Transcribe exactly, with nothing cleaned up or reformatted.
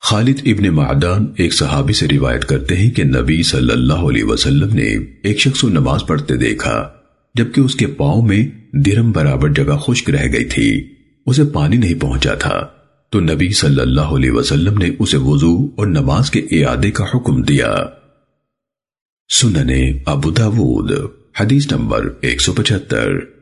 खालिद इब्ने मादान एक सहाबी से रिवायत करते हैं कि नबी सल्लल्लाहु अलैहि वसल्लम ने एक शख्स को नमाज पढ़ते देखा, जबकि उसके पांव में दिरहम बराबर जगह खुश्क रह गई थी, उसे पानी नहीं पहुंचा था। तो नबी सल्लल्लाहु अलैहि वसल्लम ने उसे वुजू और नमाज के इयादे का हुक्म दिया। सुनने अबू दाऊद हदीस नंबर एक सौ पचहत्तर।